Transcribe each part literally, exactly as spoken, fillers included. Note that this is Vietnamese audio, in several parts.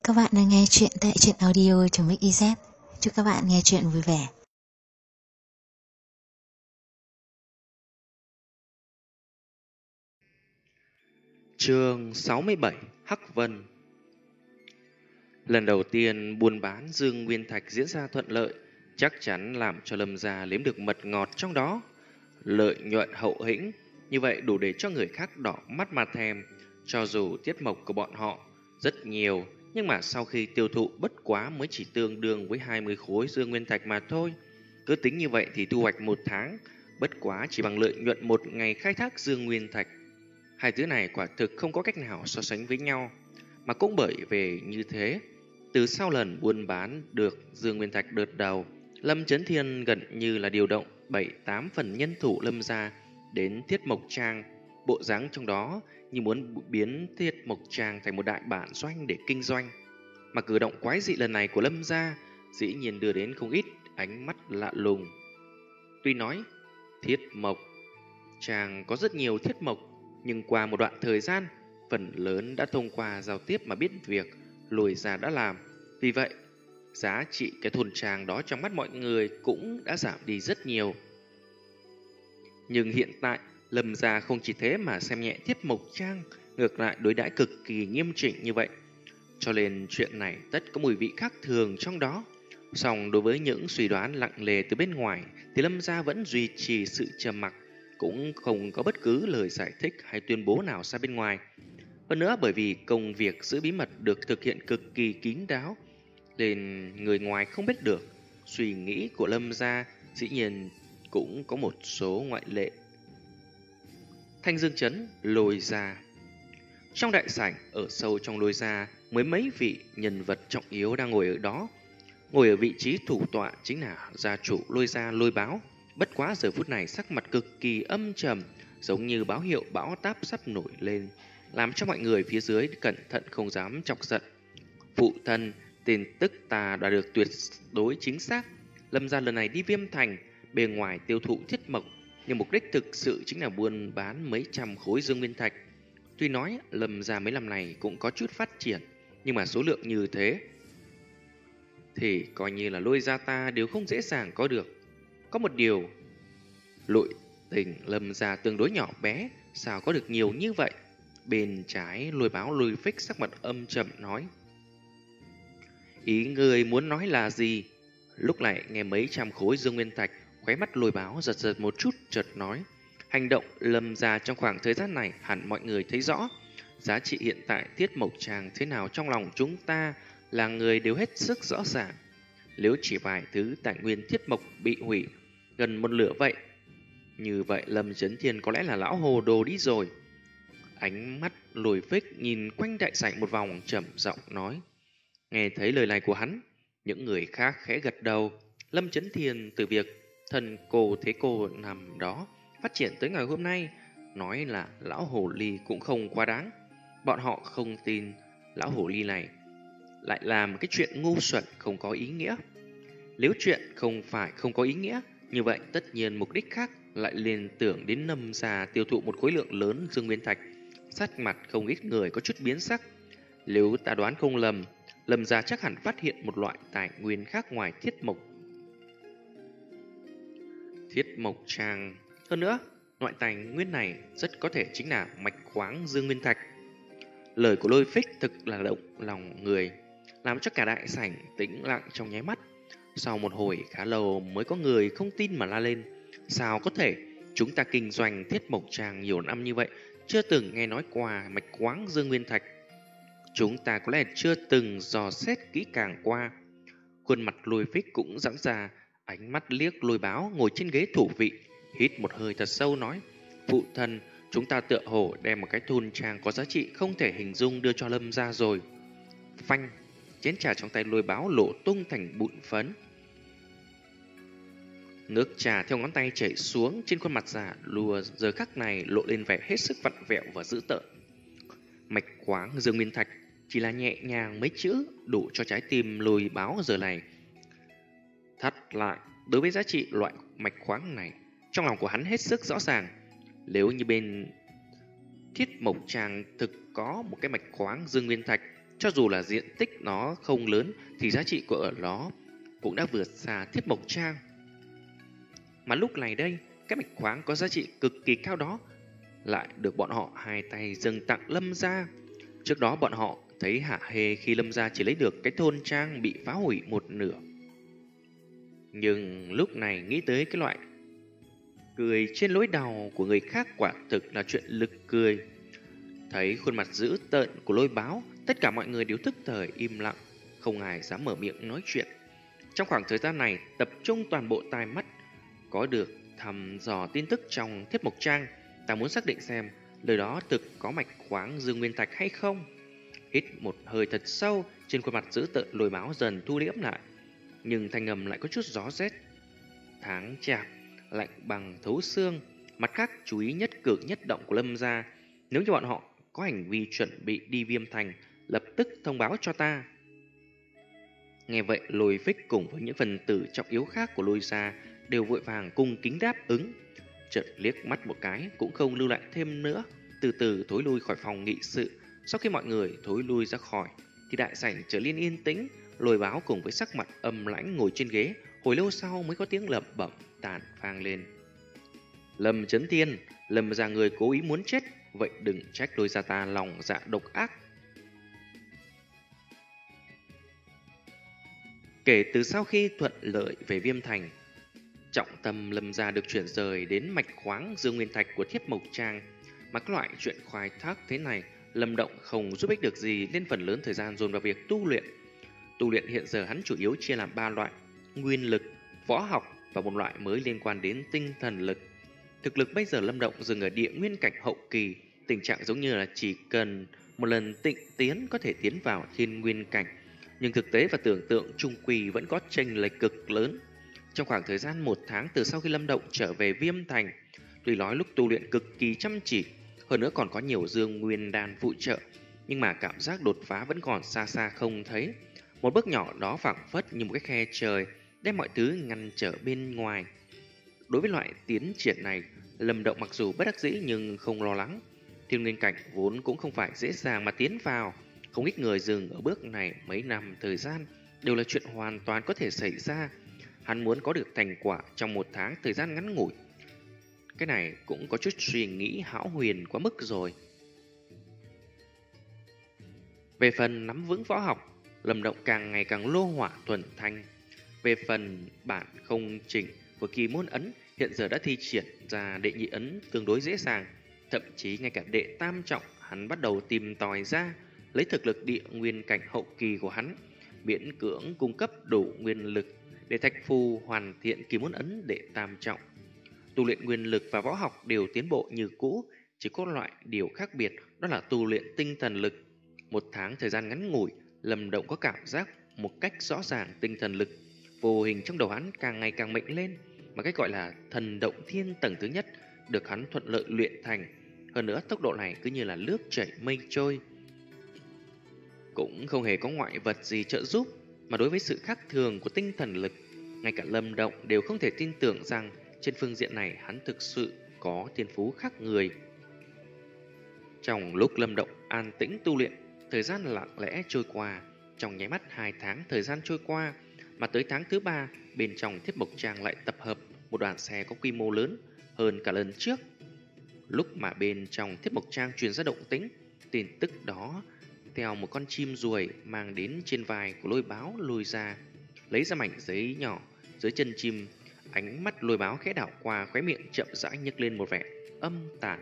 các bạn đang nghe chuyện tại truyện audio.mixyz. Chúc các bạn nghe chuyện vui vẻ. Chương sáu mươi bảy. Hắc Vân. Lần đầu tiên buôn bán Dương Nguyên Thạch diễn ra thuận lợi, chắc chắn làm cho Lâm gia nếm được mật ngọt trong đó. Lợi nhuận hậu hĩnh, như vậy đủ để cho người khác đỏ mắt mà thèm. Cho dù tiết mộc của bọn họ rất nhiều, nhưng mà sau khi tiêu thụ bất quá mới chỉ tương đương với hai mươi khối Dương Nguyên Thạch mà thôi. Cứ tính như vậy thì thu hoạch một tháng, bất quá chỉ bằng lợi nhuận một ngày khai thác Dương Nguyên Thạch. Hai thứ này quả thực không có cách nào so sánh với nhau. Mà cũng bởi vì như thế, từ sau lần buôn bán được Dương Nguyên Thạch đợt đầu, Lâm Chấn Thiên gần như là điều động bảy tám phần nhân thủ Lâm gia đến Thiết Mộc Trang. Bộ dáng trong đó như muốn biến Thiết Mộc Trang thành một đại bản doanh để kinh doanh. Mà cử động quái dị lần này của Lâm gia dĩ nhiên đưa đến không ít ánh mắt lạ lùng. Tuy nói Thiết Mộc Trang có rất nhiều thiết mộc, nhưng qua một đoạn thời gian, phần lớn đã thông qua giao tiếp mà biết việc Lôi gia đã làm. Vì vậy, giá trị cái thôn trang đó trong mắt mọi người cũng đã giảm đi rất nhiều. Nhưng hiện tại, Lâm gia không chỉ thế mà xem nhẹ Thiết Mộc Trang, ngược lại đối đãi cực kỳ nghiêm chỉnh như vậy. Cho nên chuyện này tất có mùi vị khác thường trong đó. Song đối với những suy đoán lặng lề từ bên ngoài thì Lâm gia vẫn duy trì sự trầm mặc, cũng không có bất cứ lời giải thích hay tuyên bố nào ra bên ngoài. Hơn nữa bởi vì công việc giữ bí mật được thực hiện cực kỳ kín đáo, nên người ngoài không biết được. Suy nghĩ của Lâm gia dĩ nhiên cũng có một số ngoại lệ. Thanh Dương Trấn, Lôi gia. Trong đại sảnh ở sâu trong Lôi gia, mới mấy vị nhân vật trọng yếu đang ngồi ở đó. Ngồi ở vị trí thủ tọa chính là gia chủ Lôi gia Lôi Báo. Bất quá giờ phút này sắc mặt cực kỳ âm trầm, giống như báo hiệu bão táp sắp nổi lên, làm cho mọi người phía dưới cẩn thận không dám chọc giận. Phụ thân, tin tức ta đã được tuyệt đối chính xác. Lâm gia lần này đi Viêm Thành, bề ngoài tiêu thụ thiết mộc, nhưng mục đích thực sự chính là buôn bán mấy trăm khối Dương Nguyên Thạch. Tuy nói Lâm gia mấy năm này cũng có chút phát triển, nhưng mà số lượng như thế thì coi như là Lôi gia ta đều không dễ dàng có được. Có một điều, nội tình Lâm gia tương đối nhỏ bé, sao có được nhiều như vậy? Bên trái Lôi Báo Lôi Phích sắc mặt âm trầm nói. Ý người muốn nói là gì? Lúc này nghe mấy trăm khối Dương Nguyên Thạch, khóe mắt Lôi Báo giật giật một chút, chợt nói. Hành động Lâm gia trong khoảng thời gian này hẳn mọi người thấy rõ. Giá trị hiện tại Thiết Mộc Trang thế nào trong lòng chúng ta là người đều hết sức rõ ràng. Nếu chỉ vài thứ tài nguyên thiết mộc bị hủy gần một nửa vậy, như vậy Lâm Chấn Thiên có lẽ là lão hồ đồ đi rồi. Ánh mắt Lôi Phích nhìn quanh đại sảnh một vòng, trầm giọng nói. Nghe thấy lời này của hắn, những người khác khẽ gật đầu. Lâm Chấn Thiên từ việc thần cô thế cô nằm đó phát triển tới ngày hôm nay, nói là lão hồ ly cũng không quá đáng. Bọn họ không tin lão hồ ly này lại làm cái chuyện ngu xuẩn không có ý nghĩa. Nếu chuyện không phải không có ý nghĩa, như vậy tất nhiên mục đích khác lại liên tưởng đến Lâm gia tiêu thụ một khối lượng lớn Dương Nguyên Thạch. Sắc mặt không ít người có chút biến sắc. Nếu ta đoán không lầm, Lâm gia chắc hẳn phát hiện một loại tài nguyên khác ngoài thiết mộc. Thiết Mộc Trang. Hơn nữa, loại tài nguyên này rất có thể chính là mạch khoáng Dương Nguyên Thạch. Lời của Lôi Phích thực là động lòng người, làm cho cả đại sảnh tĩnh lặng trong nháy mắt. Sau một hồi khá lâu mới có người không tin mà la lên. Sao có thể? Chúng ta kinh doanh Thiết Mộc Trang nhiều năm như vậy, chưa từng nghe nói qua mạch khoáng Dương Nguyên Thạch. Chúng ta có lẽ chưa từng dò xét kỹ càng qua. Khuôn mặt Lôi Phích cũng giãn ra, ánh mắt liếc Lôi Báo ngồi trên ghế thủ vị, hít một hơi thật sâu nói. Phụ thân, chúng ta tựa hồ đem một cái thôn trang có giá trị không thể hình dung đưa cho Lâm gia rồi. Phanh, chén trà trong tay Lôi Báo lộ tung thành bụi phấn. Nước trà theo ngón tay chảy xuống trên khuôn mặt già lùa giờ khắc này lộ lên vẻ hết sức vặn vẹo và dữ tợn. Mạch khoáng Dương Nguyên Thạch chỉ là nhẹ nhàng mấy chữ đủ cho trái tim Lôi Báo giờ này thắt lại. Đối với giá trị loại mạch khoáng này, trong lòng của hắn hết sức rõ ràng. Nếu như bên Thiết Mộc Trang thực có một cái mạch khoáng Dương Nguyên Thạch, Cho dù là diện tích nó không lớn thì giá trị của nó cũng đã vượt xa Thiết Mộc Trang. Mà lúc này đây, cái mạch khoáng có giá trị cực kỳ cao đó lại được bọn họ hai tay dâng tặng Lâm gia. Trước đó bọn họ thấy hả hê khi Lâm gia chỉ lấy được cái thôn trang bị phá hủy một nửa. Nhưng lúc này nghĩ tới cái loại cười trên lối đau của người khác quả thực là chuyện lực cười. Thấy khuôn mặt dữ tợn của Lôi Báo, tất cả mọi người đều tức thời im lặng, không ai dám mở miệng nói chuyện. Trong khoảng thời gian này, tập trung toàn bộ tai mắt có được thăm dò tin tức trong Thiết Mộc Trang. Ta muốn xác định xem lời đó thực có mạch khoáng Dương Nguyên Thạch hay không. Hít một hơi thật sâu, trên khuôn mặt dữ tợn Lôi Báo dần thu liễm lại, nhưng thanh âm lại có chút gió rét. Tháng chạp lạnh bằng thấu xương. Mặt khác, chú ý nhất cử nhất động của Lâm gia. Nếu như bọn họ có hành vi chuẩn bị đi Viêm Thành, lập tức thông báo cho ta. Nghe vậy, Lôi Phích cùng với những phần tử trọng yếu khác của Lôi gia đều vội vàng cung kính đáp ứng. Chợt liếc mắt một cái cũng không lưu lại thêm nữa, từ từ thối lui khỏi phòng nghị sự. Sau khi mọi người thối lui ra khỏi thì đại sảnh trở nên yên tĩnh. Lôi Báo cùng với sắc mặt âm lãnh ngồi trên ghế, hồi lâu sau mới có tiếng lẩm bẩm tàn vang lên. Lâm Chấn Thiên, Lâm gia người cố ý muốn chết, vậy đừng trách Lôi gia ta lòng dạ độc ác. Kể từ sau khi thuận lợi về Viêm Thành, trọng tâm Lâm gia được chuyển rời đến mạch khoáng Dương Nguyên Thạch của Thiết Mộc Trang. Mà các loại chuyện khoái thác thế này, Lâm Động không giúp ích được gì, nên phần lớn thời gian dồn vào việc tu luyện. Tu luyện hiện giờ hắn chủ yếu chia làm ba loại: nguyên lực, võ học và một loại mới liên quan đến tinh thần lực. Thực lực bây giờ Lâm Động dừng ở địa nguyên cảnh hậu kỳ, tình trạng giống như là chỉ cần một lần tịnh tiến có thể tiến vào thiên nguyên cảnh. Nhưng thực tế và tưởng tượng trung quy vẫn có chênh lệch cực lớn. Trong khoảng thời gian một tháng từ sau khi Lâm Động trở về Viêm Thành, tuy nói lúc tu luyện cực kỳ chăm chỉ, hơn nữa còn có nhiều dương nguyên đan phụ trợ, nhưng mà cảm giác đột phá vẫn còn xa xa không thấy. Một bước nhỏ đó phảng phất như một cái khe trời, đem mọi thứ ngăn trở bên ngoài. Đối với loại tiến triển này, Lâm Động mặc dù bất đắc dĩ nhưng không lo lắng. Thiên nguyên cảnh vốn cũng không phải dễ dàng mà tiến vào, không ít người dừng ở bước này mấy năm thời gian đều là chuyện hoàn toàn có thể xảy ra. Hắn muốn có được thành quả trong một tháng thời gian ngắn ngủi, cái này cũng có chút suy nghĩ hão huyền quá mức rồi. Về phần nắm vững võ học, Lâm Động càng ngày càng lô hỏa thuần thanh. Về phần bản không chỉnh của kỳ môn ấn, hiện giờ đã thi triển ra đệ nhị ấn tương đối dễ dàng. Thậm chí ngay cả đệ tam trọng hắn bắt đầu tìm tòi ra, lấy thực lực địa nguyên cảnh hậu kỳ của hắn, miễn cưỡng cung cấp đủ nguyên lực để Thạch Phù hoàn thiện kỳ môn ấn đệ tam trọng. Tu luyện nguyên lực và võ học đều tiến bộ như cũ, chỉ có loại điều khác biệt, đó là tu luyện tinh thần lực. Một tháng thời gian ngắn ngủi, Lâm Động có cảm giác một cách rõ ràng tinh thần lực vô hình trong đầu hắn càng ngày càng mạnh lên, mà cái gọi là thần động thiên tầng thứ nhất được hắn thuận lợi luyện thành. Hơn nữa tốc độ này cứ như là nước chảy mây trôi, cũng không hề có ngoại vật gì trợ giúp. Mà đối với sự khác thường của tinh thần lực, ngay cả Lâm Động đều không thể tin tưởng rằng trên phương diện này hắn thực sự có thiên phú khác người. Trong lúc Lâm Động an tĩnh tu luyện, thời gian lặng lẽ trôi qua. Trong nháy mắt hai tháng thời gian trôi qua, mà tới tháng thứ ba, bên trong Thiết Mộc Trang lại tập hợp một đoàn xe có quy mô lớn hơn cả lần trước. Lúc mà bên trong Thiết Mộc Trang truyền ra động tĩnh, tin tức đó theo một con chim ruồi mang đến trên vai của Lôi Báo lôi ra, lấy ra mảnh giấy nhỏ dưới chân chim. Ánh mắt Lôi Báo khẽ đảo qua, khóe miệng chậm rãi nhếch lên một vẻ âm tàn.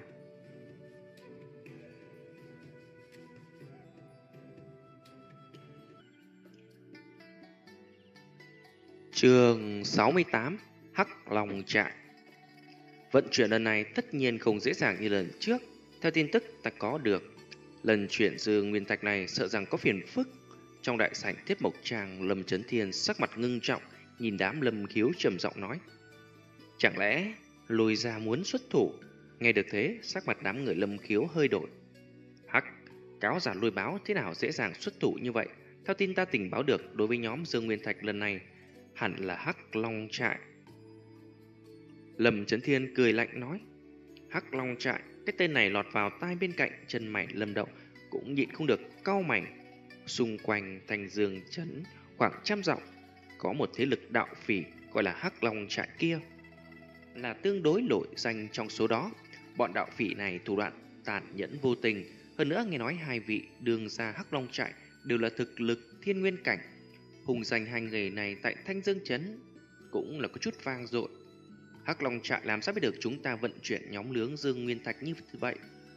Chương sáu mươi tám: Hắc Long Trại. Vận chuyển lần này tất nhiên không dễ dàng như lần trước. Theo tin tức ta có được, lần chuyển Dương Nguyên Thạch này sợ rằng có phiền phức. Trong đại sảnh Thiết Mộc Trang, Lâm Chấn Thiên sắc mặt ngưng trọng, nhìn đám Lâm Khiếu trầm giọng nói: chẳng lẽ Lôi gia muốn xuất thủ? Nghe được thế, sắc mặt đám người Lâm Khiếu hơi đổi. Hắc, cáo giả Lôi Báo thế nào dễ dàng xuất thủ như vậy? Theo tin ta tình báo được, đối với nhóm Dương Nguyên Thạch lần này hẳn là Hắc Long Trại. Lâm Chấn Thiên cười lạnh nói: Hắc Long Trại, cái tên này lọt vào tai bên cạnh, chân mày Lâm Động cũng nhịn không được cau mày. Xung quanh Thanh Dương trấn khoảng trăm dặm có một thế lực đạo phỉ gọi là Hắc Long trại kia, là tương đối nổi danh trong số đó. Bọn đạo phỉ này thủ đoạn tàn nhẫn vô tình, hơn nữa nghe nói hai vị đường gia Hắc Long trại đều là thực lực thiên nguyên cảnh. Hùng danh hai người này tại Thanh Dương trấn cũng là có chút vang dội. Hắc Long trại làm sao biết được chúng ta vận chuyển nhóm lướng dương nguyên thạch như vậy?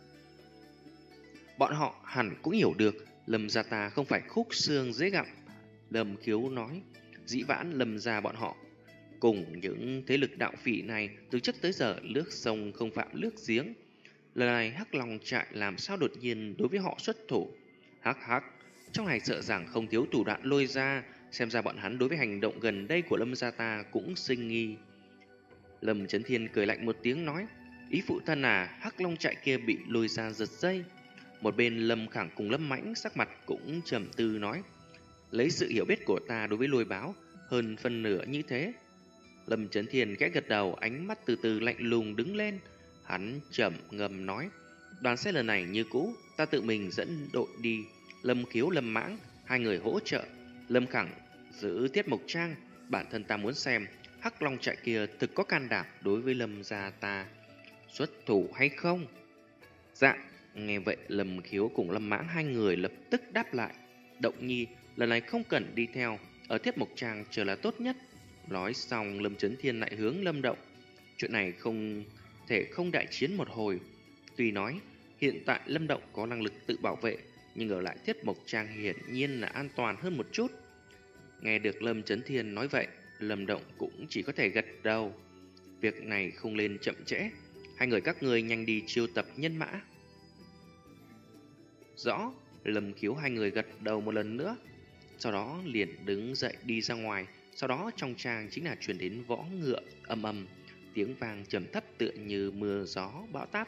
Bọn họ hẳn cũng hiểu được Lâm gia ta không phải khúc xương dễ gặm. Lâm Khiếu nói, dĩ vãng Lâm gia bọn họ cùng những thế lực đạo phỉ này từ trước tới giờ nước sông không phạm nước giếng. Lần này Hắc Long trại làm sao đột nhiên đối với họ xuất thủ? Hắc hắc, trong này sợ rằng không thiếu thủ đoạn lôi ra, xem ra bọn hắn đối với hành động gần đây của Lâm gia ta cũng sinh nghi. Lâm Chấn Thiên cười lạnh một tiếng nói, ý phụ thân à, Hắc Long trại kia bị lôi ra giật dây. Một bên Lâm Khẳng cùng Lâm Mãnh sắc mặt cũng trầm tư nói, lấy sự hiểu biết của ta đối với lôi báo hơn phân nửa như thế. Lâm Chấn Thiên khẽ gật đầu, ánh mắt từ từ lạnh lùng đứng lên. Hắn chậm ngầm nói, đoàn xe lần này như cũ, ta tự mình dẫn đội đi. Lâm Khiếu, Lâm Mãng, hai người hỗ trợ. Lâm Khẳng giữ Tiết Mộc Trang. Bản thân ta muốn xem Hắc Long trại kia thực có can đảm đối với Lâm gia ta xuất thủ hay không. Dạ. Nghe vậy Lâm Khiếu cùng Lâm Mãng hai người lập tức đáp lại, Động Nhi, lần này không cần đi theo, ở Tiết Mộc Trang chờ là tốt nhất. Nói xong Lâm Chấn Thiên lại hướng Lâm Động, chuyện này không thể không đại chiến một hồi. Tuy nói hiện tại Lâm Động có năng lực tự bảo vệ, nhưng ở lại Tiết Mộc Trang hiển nhiên là an toàn hơn một chút. Nghe được Lâm Chấn Thiên nói vậy, Lâm Động cũng chỉ có thể gật đầu. Việc này không lên chậm trễ, hai người các ngươi nhanh đi chiêu tập nhân mã. Rõ. Lâm Khiếu hai người gật đầu một lần nữa, sau đó liền đứng dậy đi ra ngoài. Sau đó trong trang chính là truyền đến võ ngựa âm âm, tiếng vang trầm thấp tựa như mưa gió bão táp.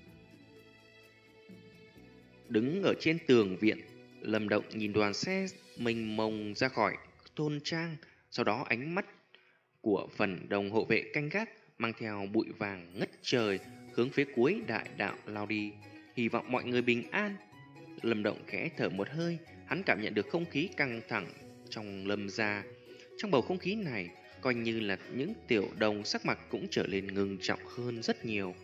Đứng ở trên tường viện, Lâm Động nhìn đoàn xe mênh mông ra khỏi thôn trang, sau đó ánh mắt của phần đồng hộ vệ canh gác mang theo bụi vàng ngất trời hướng phía cuối đại đạo lao đi, hy vọng mọi người bình an. Lâm Động khẽ thở một hơi, hắn cảm nhận được không khí căng thẳng trong Lâm gia. Trong bầu không khí này, coi như là những tiểu đồng sắc mặt cũng trở nên ngưng trọng hơn rất nhiều.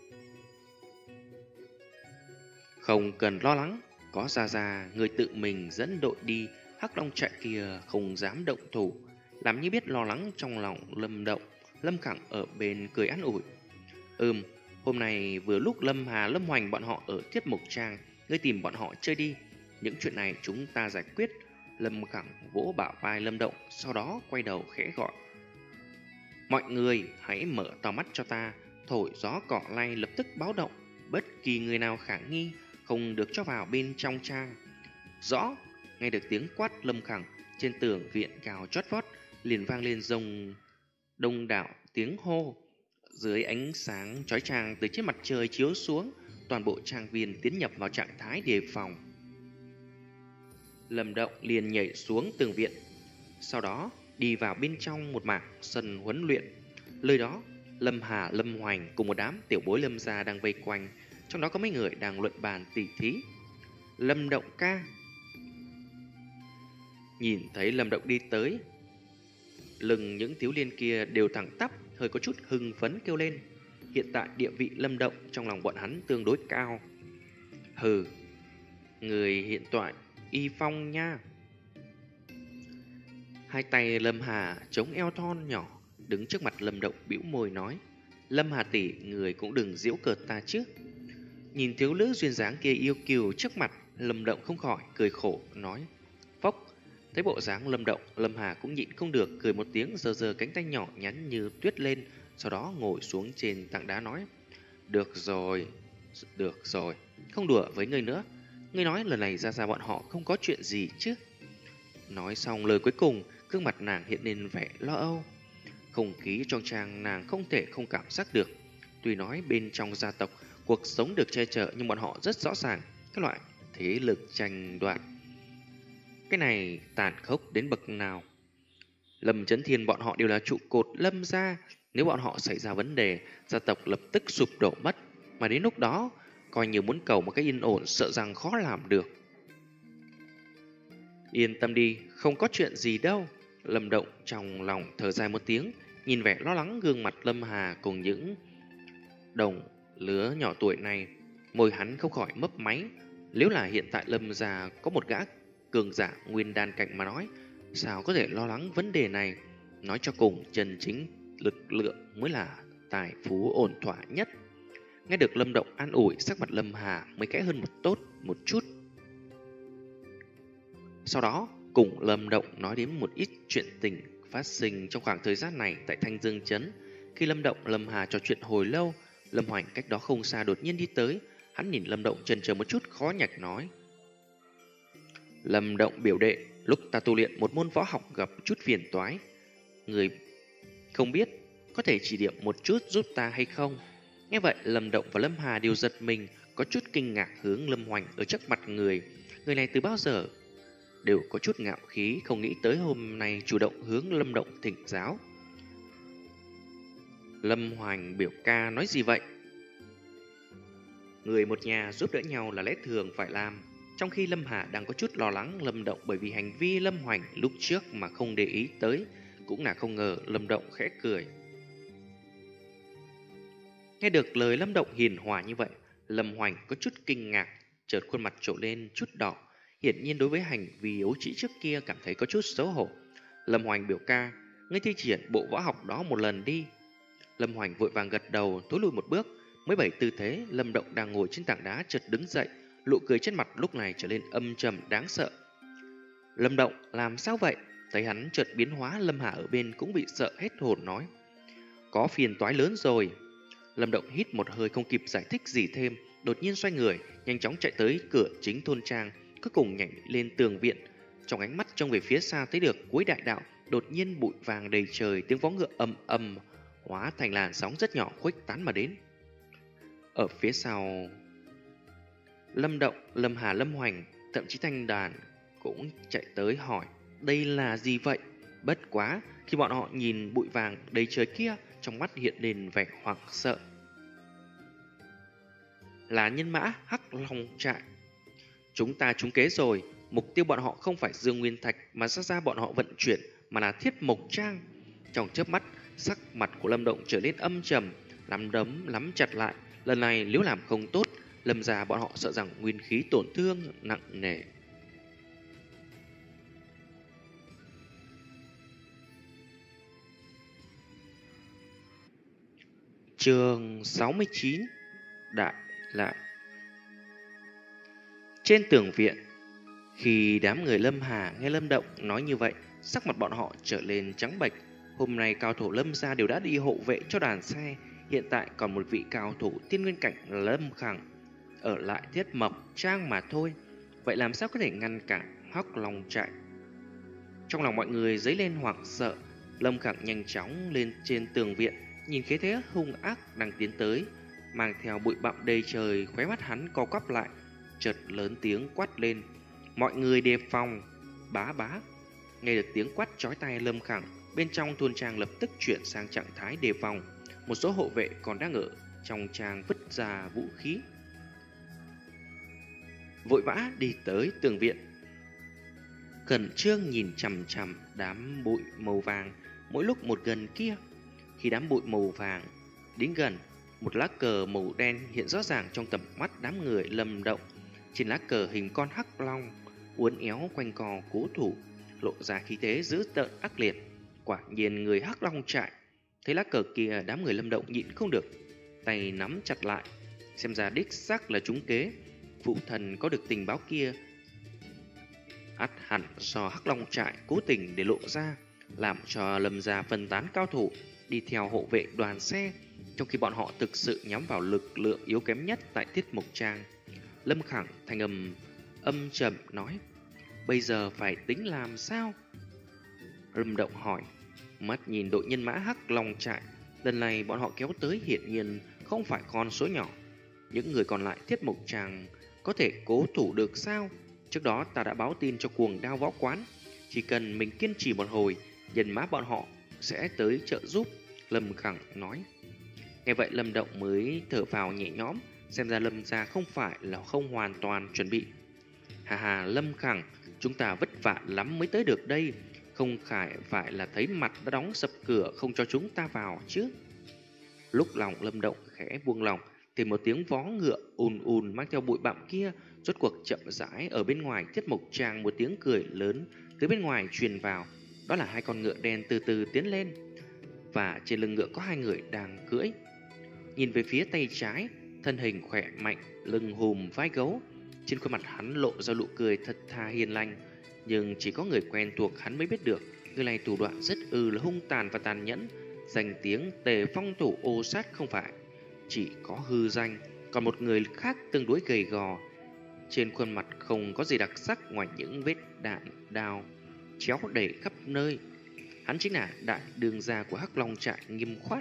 Không cần lo lắng, có Gia Gia người tự mình dẫn đội đi, Hắc Long trại kia không dám động thủ. Làm như biết lo lắng trong lòng Lâm Động, Lâm Khẳng ở bên cười an ủi. Ừm, hôm nay vừa lúc Lâm Hà, Lâm Hoành bọn họ ở Tiết Mộc Trang, ngươi tìm bọn họ chơi đi, những chuyện này chúng ta giải quyết. Lâm Khẳng vỗ bả vai Lâm Động, sau đó quay đầu khẽ gọi, mọi người hãy mở to mắt cho ta. Thổi gió cỏ lay lập tức báo động, bất kỳ người nào khả nghi không được cho vào bên trong trang. Rõ. Nghe được tiếng quát Lâm Khẳng, trên tường viện cao chót vót liền vang lên rồng đông đảo tiếng hô. Dưới ánh sáng chói chang từ trên mặt trời chiếu xuống, toàn bộ trang viên tiến nhập vào trạng thái đề phòng. Lâm Động liền nhảy xuống tường viện, sau đó đi vào bên trong một mảng sân huấn luyện. Nơi đó, Lâm Hà, Lâm Hoành cùng một đám tiểu bối Lâm gia đang vây quanh, trong đó có mấy người đang luận bàn tỉ thí. Lâm Động ca. Nhìn thấy Lâm Động đi tới, lưng những thiếu liên kia đều thẳng tắp, hơi có chút hưng phấn kêu lên. Hiện tại địa vị Lâm Động trong lòng bọn hắn tương đối cao. Hừ, người hiện tại y phong nha. Hai tay Lâm Hà chống eo thon nhỏ, đứng trước mặt Lâm Động bĩu môi nói, Lâm Hà tỷ, người cũng đừng giễu cợt ta chứ. Nhìn thiếu nữ duyên dáng kia yêu kiều trước mặt, Lâm Động không khỏi cười khổ nói, phốc. Thấy bộ dáng Lâm Động, Lâm Hà cũng nhịn không được, cười một tiếng, giơ giơ cánh tay nhỏ nhắn như tuyết lên, sau đó ngồi xuống trên tảng đá nói, được rồi, được rồi, không đùa với ngươi nữa. Ngươi nói lần này ra ra bọn họ không có chuyện gì chứ? Nói xong lời cuối cùng, gương mặt nàng hiện lên vẻ lo âu. Không khí trong trang nàng không thể không cảm giác được. Tuy nói bên trong gia tộc cuộc sống được che chở, nhưng bọn họ rất rõ ràng các loại thế lực tranh đoạt. Cái này tàn khốc đến bậc nào. Lâm Chấn Thiên bọn họ đều là trụ cột Lâm gia, nếu bọn họ xảy ra vấn đề, gia tộc lập tức sụp đổ mất, mà đến lúc đó coi như muốn cầu một cái yên ổn sợ rằng khó làm được. Yên tâm đi, không có chuyện gì đâu. Lâm Động trong lòng thở dài một tiếng, nhìn vẻ lo lắng gương mặt Lâm Hà cùng những đồng lứa nhỏ tuổi này, môi hắn không khỏi mấp máy. Nếu là hiện tại Lâm gia có một gã cường giả nguyên đan cảnh mà nói, sao có thể lo lắng vấn đề này? Nói cho cùng, chân chính lực lượng mới là tài phú ổn thỏa nhất. Nghe được Lâm Động an ủi, sắc mặt Lâm Hà mới khẽ hơn một tốt một chút. Sau đó, cùng Lâm Động nói đến một ít chuyện tình phát sinh trong khoảng thời gian này tại Thanh Dương Trấn. Khi Lâm Động, Lâm Hà trò chuyện hồi lâu, Lâm Hoành cách đó không xa đột nhiên đi tới. Hắn nhìn Lâm Động chần chờ một chút, khó nhọc nói: Lâm Động biểu đệ, lúc ta tu luyện một môn võ học gặp chút phiền toái, người không biết có thể chỉ điểm một chút giúp ta hay không? Nghe vậy, Lâm Động và Lâm Hà đều giật mình, có chút kinh ngạc hướng Lâm Hoành ở trước mặt người. Người này từ bao giờ đều có chút ngạo khí, không nghĩ tới hôm nay chủ động hướng Lâm Động thỉnh giáo. Lâm Hoành biểu ca nói gì vậy? Người một nhà giúp đỡ nhau là lẽ thường phải làm. Trong khi Lâm Hà đang có chút lo lắng Lâm Động bởi vì hành vi Lâm Hoành lúc trước mà không để ý tới, cũng là không ngờ Lâm Động khẽ cười. Nghe được lời Lâm Động hiền hòa như vậy, Lâm Hoành có chút kinh ngạc, chợt khuôn mặt trổ lên chút đỏ. Hiển nhiên đối với hành vi yếu trĩ trước kia cảm thấy có chút xấu hổ. Lâm Hoành biểu ca, ngươi thi triển bộ võ học đó một lần đi. Lâm Hoành vội vàng gật đầu, tối lùi một bước. Mới bảy tư thế, Lâm Động đang ngồi trên tảng đá chợt đứng dậy, nụ cười trên mặt lúc này trở lên âm trầm đáng sợ. Lâm Động làm sao vậy? Thấy hắn chợt biến hóa, Lâm Hà ở bên cũng bị sợ hết hồn nói: có phiền toái lớn rồi. Lâm Động hít một hơi không kịp giải thích gì thêm, đột nhiên xoay người, nhanh chóng chạy tới cửa chính thôn trang, cuối cùng nhảy lên tường viện. Trong ánh mắt trông về phía xa thấy được cuối đại đạo, đột nhiên bụi vàng đầy trời, tiếng vó ngựa ầm ầm hóa thành làn sóng rất nhỏ khuếch tán mà đến. Ở phía sau Lâm Động, Lâm Hà, Lâm Hoành, thậm chí Thanh Đàn cũng chạy tới hỏi đây là gì vậy. Bất quá khi bọn họ nhìn bụi vàng đầy trời kia, trong mắt hiện lên vẻ hoảng sợ. Là nhân mã Hắc Long Trại. Chúng ta trúng kế rồi. Mục tiêu bọn họ không phải Dương Nguyên Thạch mà ra ra bọn họ vận chuyển, mà là Thiết Mộc Trang. Trong chớp mắt, sắc mặt của Lâm Động trở nên âm trầm, nắm đấm nắm chặt lại. Lần này nếu làm không tốt, Lâm gia bọn họ sợ rằng nguyên khí tổn thương nặng nề. Chương sáu mươi chín. Đại Lại. Trên tường viện, khi đám người Lâm Hà nghe Lâm Động nói như vậy, sắc mặt bọn họ trở lên trắng bệch. Hôm nay cao thủ Lâm gia đều đã đi hộ vệ cho đoàn xe, hiện tại còn một vị cao thủ tiên nguyên cảnh Lâm Khẳng ở lại Thiết Mộc Trang mà thôi. Vậy làm sao có thể ngăn cản Hắc Long Trại? Trong lòng mọi người dấy lên hoảng sợ. Lâm Khẳng nhanh chóng lên trên tường viện, nhìn khí thế hung ác đang tiến tới, mang theo bụi bặm đầy trời, khóe mắt hắn co quắp lại, chợt lớn tiếng quát lên: mọi người đề phòng! Bá bá! Nghe được tiếng quát chói tai Lâm Khẳng, bên trong thôn trang lập tức chuyển sang trạng thái đề phòng. Một số hộ vệ còn đang ở trong trang vứt ra vũ khí, vội vã đi tới tường viện, khẩn trương nhìn chằm chằm đám bụi màu vàng mỗi lúc một gần kia. Khi đám bụi màu vàng đến gần, một lá cờ màu đen hiện rõ ràng trong tầm mắt đám người Lâm Động. Trên lá cờ hình con hắc long uốn éo quanh co cố thủ, lộ ra khí thế dữ tợn ác liệt. Quả nhiên người Hắc Long Trại. Thấy lá cờ kia, đám người Lâm Động nhịn không được, tay nắm chặt lại. Xem ra đích xác là trúng kế. Phụ thần có được tình báo kia, ắt hẳn do Hắc Long Trại cố tình để lộ ra, làm cho Lâm gia phân tán cao thủ đi theo hộ vệ đoàn xe, trong khi bọn họ thực sự nhắm vào lực lượng yếu kém nhất tại Thiết Mộc Trang. Lâm Khẳng thanh âm âm trầm nói: bây giờ phải tính làm sao? Lâm Động hỏi, mắt nhìn đội nhân mã Hắc Long Trại. Lần này bọn họ kéo tới hiển nhiên không phải con số nhỏ. Những người còn lại Thiết Mộc Trang có thể cố thủ được sao? Trước đó ta đã báo tin cho Cuồng Đao Võ Quán, chỉ cần mình kiên trì một hồi, nhân mã bọn họ sẽ tới trợ giúp. Lâm Khẳng nói. Nghe vậy Lâm Động mới thở phào nhẹ nhõm, xem ra Lâm gia không phải là không hoàn toàn chuẩn bị. Hà hà, Lâm Khẳng, Chúng ta vất vả lắm mới tới được đây, không phải phải là thấy mặt đã đóng sập cửa không cho chúng ta vào chứ. Lúc lòng Lâm Động khẽ buông lòng thì một tiếng vó ngựa ùn ùn mang theo bụi bặm kia rốt cuộc chậm rãi ở bên ngoài Thiết Mộc Trang. Một tiếng cười lớn từ bên ngoài truyền vào, đó là hai con ngựa đen từ từ tiến lên, và trên lưng ngựa có hai người đang cưỡi. Nhìn về phía tay trái, thân hình khỏe mạnh, lưng hùm vai gấu, trên khuôn mặt hắn lộ ra nụ cười thật thà hiền lành, nhưng chỉ có người quen thuộc hắn mới biết được người này thủ đoạn rất ư là hung tàn và tàn nhẫn. Danh tiếng Tề Phong thủ ô sát không phải chỉ có hư danh, còn một người khác tương đối gầy gò, trên khuôn mặt không có gì đặc sắc ngoài những vết đạn đao chéo đầy khắp nơi. Hắn chính là đại đường gia của Hắc Long trại Nghiêm Khoát.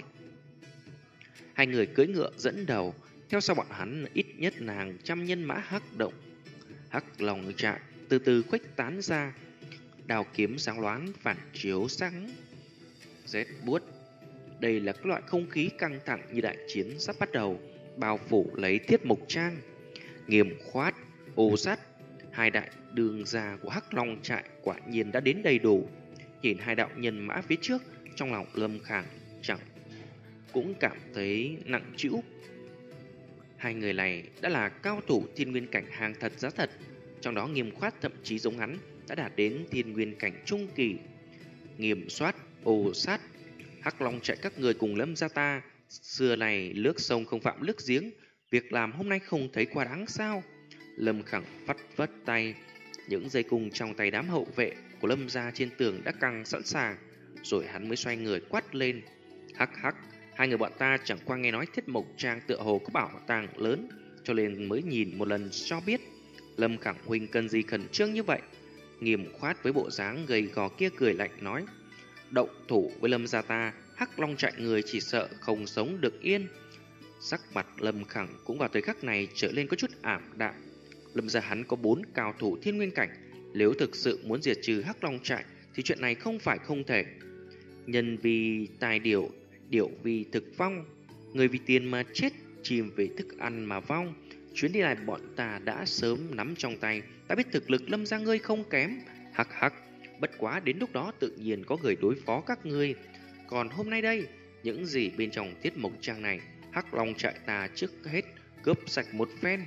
Hai người cưỡi ngựa dẫn đầu, theo sau bọn hắn ít nhất là hàng trăm nhân mã hắc động. Hắc Long trại từ từ khuếch tán ra, đao kiếm sáng loáng phản chiếu sáng rét buốt. Đây là các loại không khí căng thẳng như đại chiến sắp bắt đầu, bao phủ lấy Thiết Mộc Trang. Nghiêm Khoát, ô sát, hai đại đường gia của Hắc Long trại quả nhiên đã đến đầy đủ. Nhìn hai đạo nhân mã phía trước, trong lòng Lâm Khang chẳng cũng cảm thấy nặng trĩu. Hai người này đã là cao thủ thiên nguyên cảnh hàng thật giá thật, trong đó Nghiêm Khoát thậm chí giống hắn đã đạt đến thiên nguyên cảnh trung kỳ. Nghiêm Soát, ô sát, Hắc Long trại các người cùng Lâm gia ta, xưa này nước sông không phạm nước giếng, việc làm hôm nay không thấy quá đáng sao? Lâm Khang vắt vất tay, những dây cung trong tay đám hậu vệ của Lâm gia trên tường đã căng sẵn sàng, rồi hắn mới xoay người quát lên: hắc hắc, hai người bọn ta chẳng qua nghe nói Thiết Mộc Trang tựa hồ có bảo tàng lớn, cho nên mới nhìn một lần cho biết. Lâm Khang huynh cần gì khẩn trương như vậy? Nghiêm Khoát với bộ dáng gầy gò kia cười lạnh nói: động thủ với Lâm gia ta, Hắc Long trại người chỉ sợ không sống được yên. Sắc mặt Lâm Khang cũng vào thời khắc này trở lên có chút ảm đạm. Lâm gia hắn có bốn cao thủ thiên nguyên cảnh, nếu thực sự muốn diệt trừ Hắc Long trại thì chuyện này không phải không thể. Nhân vì tài điểu, điểu vì thực vong, người vì tiền mà chết, chim vì thức ăn mà vong. Chuyến đi này bọn ta đã sớm nắm trong tay, ta biết thực lực Lâm gia ngươi không kém. Hắc hắc, bất quá đến lúc đó tự nhiên có người đối phó các ngươi. Còn hôm nay đây, những gì bên trong Thiết Mộc Trang này, Hắc Long trại ta trước hết cướp sạch một phen.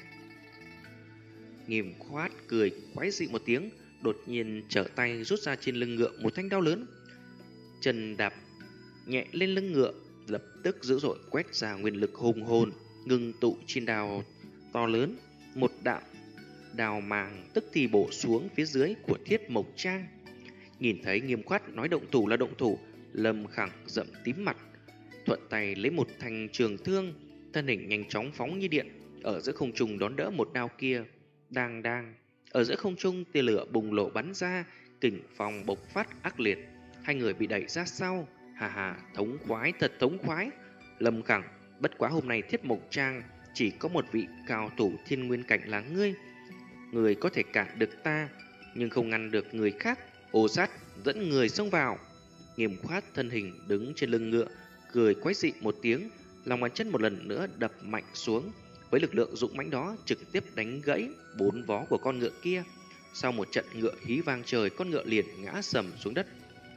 Nghiêm Khoát cười quái dị một tiếng, đột nhiên trở tay rút ra trên lưng ngựa một thanh đao lớn, chân đạp nhẹ lên lưng ngựa, lập tức dữ dội quét ra nguyên lực hùng hồn, ngưng tụ trên đao to lớn. Một đạo đào màng tức thì bổ xuống phía dưới của Thiết Mộc Trang. Nhìn thấy Nghiêm Khoát nói động thủ là động thủ, Lâm Khang giận tím mặt, thuận tay lấy một thanh trường thương, thân hình nhanh chóng phóng như điện, ở giữa không trung đón đỡ một đao kia. Đang đang, ở giữa không trung tia lửa bùng nổ bắn ra, kình phong bộc phát ác liệt, hai người bị đẩy ra sau. Hà hà, thống khoái, thật thống khoái. Lâm Khang, bất quá hôm nay Thiết Mộc Trang chỉ có một vị cao thủ thiên nguyên cảnh là ngươi. Người có thể cản được ta, nhưng không ngăn được người khác. Ô sát, dẫn người xông vào. Nghiêm Khoát thân hình đứng trên lưng ngựa, cười quái dị một tiếng, lòng bàn chân một lần nữa đập mạnh xuống. Với lực lượng dũng mãnh đó, trực tiếp đánh gãy bốn vó của con ngựa kia. Sau một trận ngựa hí vang trời, con ngựa liền ngã sầm xuống đất.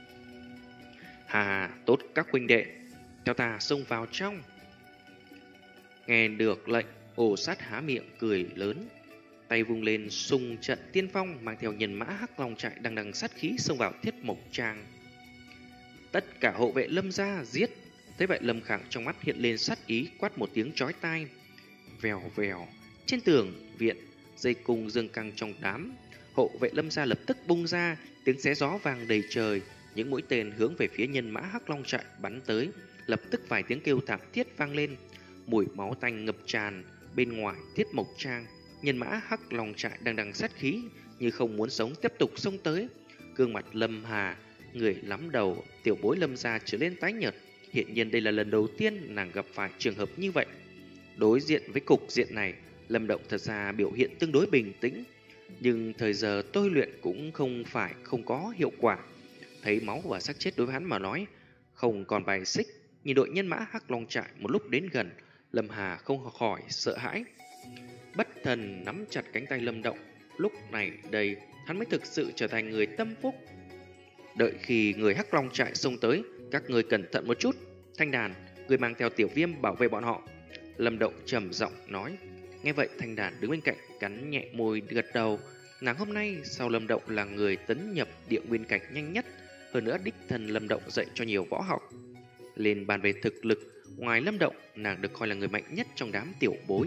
Hà, tốt các huynh đệ, theo ta xông vào trong. Nghe được lệnh, Ô sát há miệng cười lớn, tay vung lên xung trận tiên phong, mang theo nhân mã Hắc Long trại đằng đằng sát khí xông vào Thiết Mộc Trang. Tất cả hộ vệ Lâm gia giết. Thế vậy Lâm Khang trong mắt hiện lên sát ý, quát một tiếng chói tai. Vèo vèo, trên tường viện, dây cung dương căng trong đám hộ vệ Lâm gia lập tức bung ra, tiếng xé gió vang đầy trời. Những mũi tên hướng về phía nhân mã Hắc Long trại bắn tới, lập tức vài tiếng kêu thảm thiết vang lên, mùi máu tanh ngập tràn. Bên ngoài Thiết Mộc Trang, nhân mã Hắc Long trại đang đằng sát khí như không muốn sống tiếp tục xông tới. Gương mặt Lâm Hà, người lắm đầu tiểu bối Lâm gia trở lên tái nhợt. Hiện nhiên đây là lần đầu tiên nàng gặp phải trường hợp như vậy. Đối diện với cục diện này, Lâm Động thật ra biểu hiện tương đối bình tĩnh, nhưng thời giờ tôi luyện cũng không phải không có hiệu quả. Thấy máu và xác chết đối với hắn mà nói không còn bài xích. Nhìn đội nhân mã Hắc Long trại một lúc đến gần, Lâm Hà không khỏi sợ hãi, bất thần nắm chặt cánh tay Lâm Động. Lúc này đây, hắn mới thực sự trở thành người tâm phúc. Đợi khi người Hắc Long trại xông tới, các người cẩn thận một chút. Thanh Đàn, người mang theo Tiểu Viêm bảo vệ bọn họ. Lâm Động trầm giọng nói. Nghe vậy Thanh Đàn đứng bên cạnh cắn nhẹ môi gật đầu. Nàng hôm nay sau Lâm Động là người tấn nhập địa nguyên cảnh nhanh nhất, hơn nữa đích thân Lâm Động dạy cho nhiều võ học. Lên bàn về thực lực, ngoài Lâm Động, nàng được coi là người mạnh nhất trong đám tiểu bối.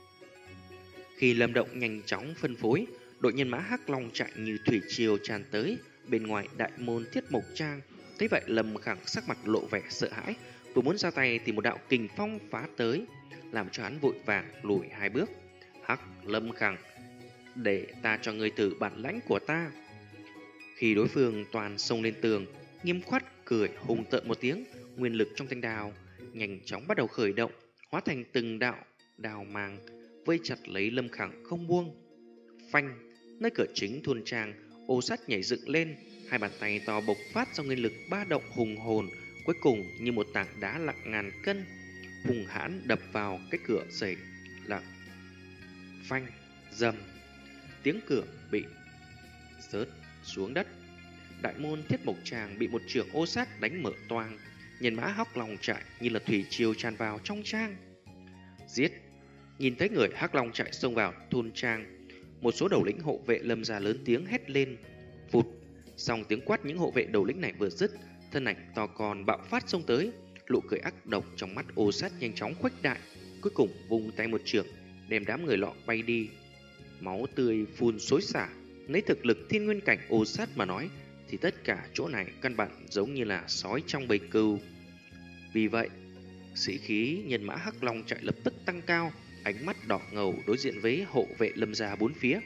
Khi Lâm Động nhanh chóng phân phối, đội nhân mã Hắc Long trại như thủy triều tràn tới bên ngoài đại môn Thiết Mộc Trang. Thấy vậy Lâm Khẳng sắc mặt lộ vẻ sợ hãi, vừa muốn ra tay thì một đạo kình phong phá tới, làm cho hắn vội vàng lùi hai bước. Hắc, Lâm Khẳng, để ta cho ngươi thử bản lãnh của ta. Khi đối phương toàn xông lên tường, nghiêm khoát cười hùng tợn một tiếng, nguyên lực trong thanh đào nhanh chóng bắt đầu khởi động, hóa thành từng đạo đào mang vây chặt lấy Lâm Khẳng không buông. Phanh, nơi cửa chính thôn trang, ô sắt nhảy dựng lên, hai bàn tay to bộc phát ra nguyên lực ba động hùng hồn, cuối cùng như một tảng đá nặng ngàn cân hùng hãn đập vào cái cửa sẩy lặng. Phanh, dầm, tiếng cửa bị rớt xuống đất. Đại môn Thiết Mộc Tràng bị một trường ô sát đánh mở toang, nhân mã Hắc Long trại như là thủy triều tràn vào trong trang. Giết! Nhìn thấy người Hắc Long trại xông vào thôn trang, một số đầu lĩnh hộ vệ Lâm gia lớn tiếng hét lên. Vụt! Xong tiếng quát những hộ vệ đầu lĩnh này vừa dứt, thân ảnh to con bạo phát xông tới, nụ cười ác độc trong mắt ô sát nhanh chóng khuếch đại, cuối cùng vung tay một chưởng đem đám người lọ bay đi. Máu tươi phun xối xả. Lấy thực lực thiên nguyên cảnh ô sát mà nói thì tất cả chỗ này căn bản giống như là sói trong bầy cừu. Vì vậy, sĩ khí nhân mã Hắc Long trại lập tức tăng cao, ánh mắt đỏ ngầu đối diện với hộ vệ Lâm gia bốn phía.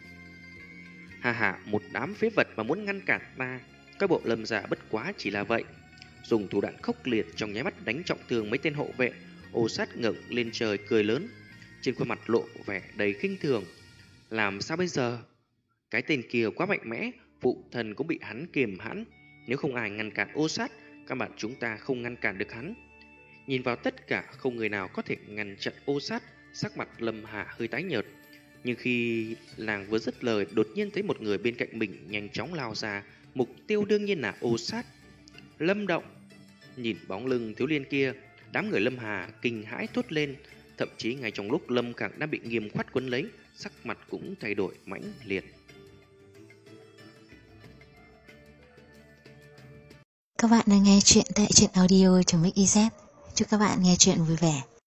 Hà hà, một đám phế vật mà muốn ngăn cản ta. Các bộ Lâm gia bất quá chỉ là vậy. Dùng thủ đoạn khốc liệt trong nháy mắt đánh trọng thương mấy tên hộ vệ. Ô sát ngẩng lên trời cười lớn, trên khuôn mặt lộ vẻ đầy khinh thường. Làm sao bây giờ? Cái tên kia quá mạnh mẽ, phụ thần cũng bị hắn kiềm hãm. Nếu không ai ngăn cản ô sát, các bạn chúng ta không ngăn cản được hắn. Nhìn vào tất cả không người nào có thể ngăn chặn ô sát, sắc mặt Lâm Hà hơi tái nhợt. Nhưng khi nàng vừa dứt lời, đột nhiên thấy một người bên cạnh mình nhanh chóng lao ra, mục tiêu đương nhiên là ô sát. Lâm Động. Nhìn bóng lưng thiếu niên kia, đám người Lâm Hà kinh hãi thốt lên. Thậm chí ngay trong lúc Lâm Khẳng đang bị nghiêm khoát quấn lấy, sắc mặt cũng thay đổi mãnh liệt. Các bạn đang nghe chuyện tại truyện audio.mixyz. Chúc các bạn nghe chuyện vui vẻ.